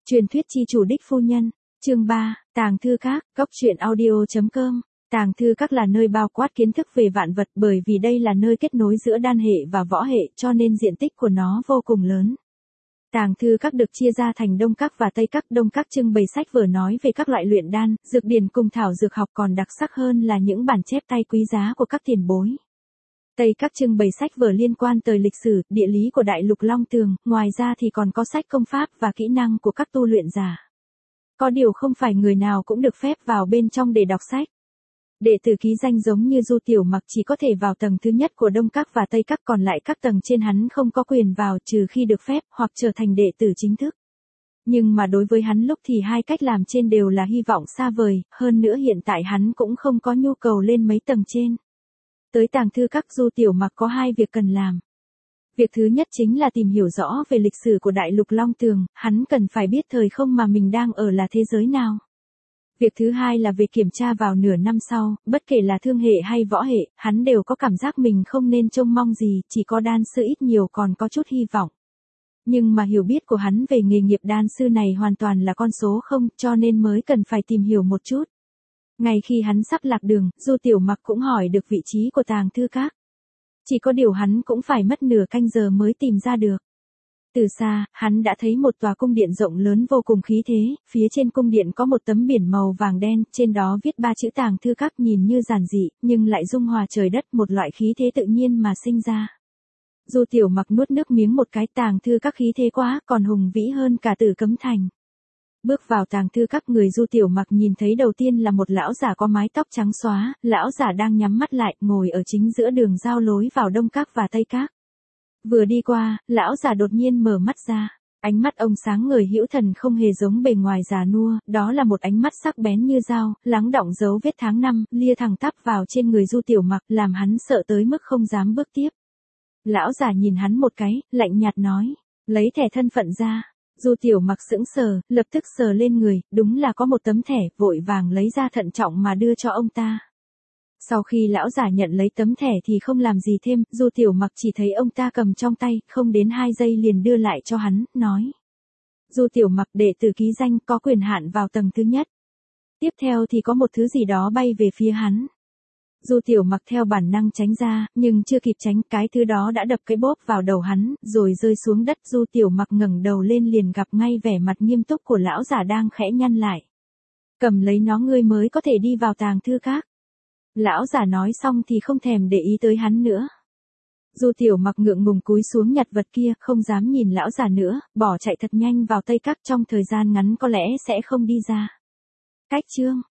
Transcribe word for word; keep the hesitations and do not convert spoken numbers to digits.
Truyền thuyết chi chủ đích phu nhân, chương ba, Tàng thư các, góc truyện audio.com. Tàng thư các là nơi bao quát kiến thức về vạn vật, bởi vì đây là nơi kết nối giữa đan hệ và võ hệ, cho nên diện tích của nó vô cùng lớn. Tàng thư các được chia ra thành Đông các và Tây các. Đông các trưng bày sách vở nói về các loại luyện đan, dược điển cùng thảo dược học, còn đặc sắc hơn là những bản chép tay quý giá của các tiền bối. Tây các trưng bày sách vở liên quan tới lịch sử, địa lý của đại lục Long Tường, ngoài ra thì còn có sách công pháp và kỹ năng của các tu luyện giả. Có điều không phải người nào cũng được phép vào bên trong để đọc sách. Đệ tử ký danh giống như Du Tiểu Mặc chỉ có thể vào tầng thứ nhất của Đông các và Tây các, còn lại các tầng trên hắn không có quyền vào trừ khi được phép hoặc trở thành đệ tử chính thức. Nhưng mà đối với hắn lúc thì hai cách làm trên đều là hy vọng xa vời, hơn nữa hiện tại hắn cũng không có nhu cầu lên mấy tầng trên. Tới tàng thư các, Du Tiểu Mặc có hai việc cần làm. Việc thứ nhất chính là tìm hiểu rõ về lịch sử của đại lục Long Tường, hắn cần phải biết thời không mà mình đang ở là thế giới nào. Việc thứ hai là về kiểm tra vào nửa năm sau, bất kể là thương hệ hay võ hệ, hắn đều có cảm giác mình không nên trông mong gì, chỉ có đan sư ít nhiều còn có chút hy vọng. Nhưng mà hiểu biết của hắn về nghề nghiệp đan sư này hoàn toàn là con số không, cho nên mới cần phải tìm hiểu một chút. Ngay khi hắn sắp lạc đường, Du Tiểu Mặc cũng hỏi được vị trí của tàng thư các. Chỉ có điều hắn cũng phải mất nửa canh giờ mới tìm ra được. Từ xa, hắn đã thấy một tòa cung điện rộng lớn vô cùng khí thế, phía trên cung điện có một tấm biển màu vàng đen, trên đó viết ba chữ tàng thư các, nhìn như giản dị, nhưng lại dung hòa trời đất, một loại khí thế tự nhiên mà sinh ra. Du Tiểu Mặc nuốt nước miếng một cái, tàng thư các khí thế quá, còn hùng vĩ hơn cả Tử Cấm Thành. Bước vào tàng thư các, người Du Tiểu Mặc nhìn thấy đầu tiên là một lão giả có mái tóc trắng xóa, lão giả đang nhắm mắt lại, ngồi ở chính giữa đường giao lối vào Đông các và Tây các. Vừa đi qua, lão già đột nhiên mở mắt ra. Ánh mắt ông sáng ngời hữu thần, không hề giống bề ngoài già nua, đó là một ánh mắt sắc bén như dao, lắng đọng dấu vết tháng năm, lia thẳng tắp vào trên người Du Tiểu Mặc, làm hắn sợ tới mức không dám bước tiếp. Lão già nhìn hắn một cái, lạnh nhạt nói, lấy thẻ thân phận ra. Du Tiểu Mặc sững sờ, lập tức sờ lên người, đúng là có một tấm thẻ, vội vàng lấy ra thận trọng mà đưa cho ông ta. Sau khi lão giả nhận lấy tấm thẻ thì không làm gì thêm, Du Tiểu Mặc chỉ thấy ông ta cầm trong tay, không đến hai giây liền đưa lại cho hắn, nói. Du Tiểu Mặc, đệ tử ký danh, có quyền hạn vào tầng thứ nhất. Tiếp theo thì có một thứ gì đó bay về phía hắn. Du Tiểu Mặc theo bản năng tránh ra, nhưng chưa kịp tránh, cái thứ đó đã đập cái bốp vào đầu hắn, rồi rơi xuống đất. Du Tiểu Mặc ngẩng đầu lên liền gặp ngay vẻ mặt nghiêm túc của lão giả đang khẽ nhăn lại. Cầm lấy nó, ngươi mới có thể đi vào tàng thư các. Lão giả nói xong thì không thèm để ý tới hắn nữa. Du Tiểu Mặc ngượng ngùng cúi xuống nhặt vật kia, không dám nhìn lão giả nữa, bỏ chạy thật nhanh vào Tây các, trong thời gian ngắn có lẽ sẽ không đi ra. Cách chương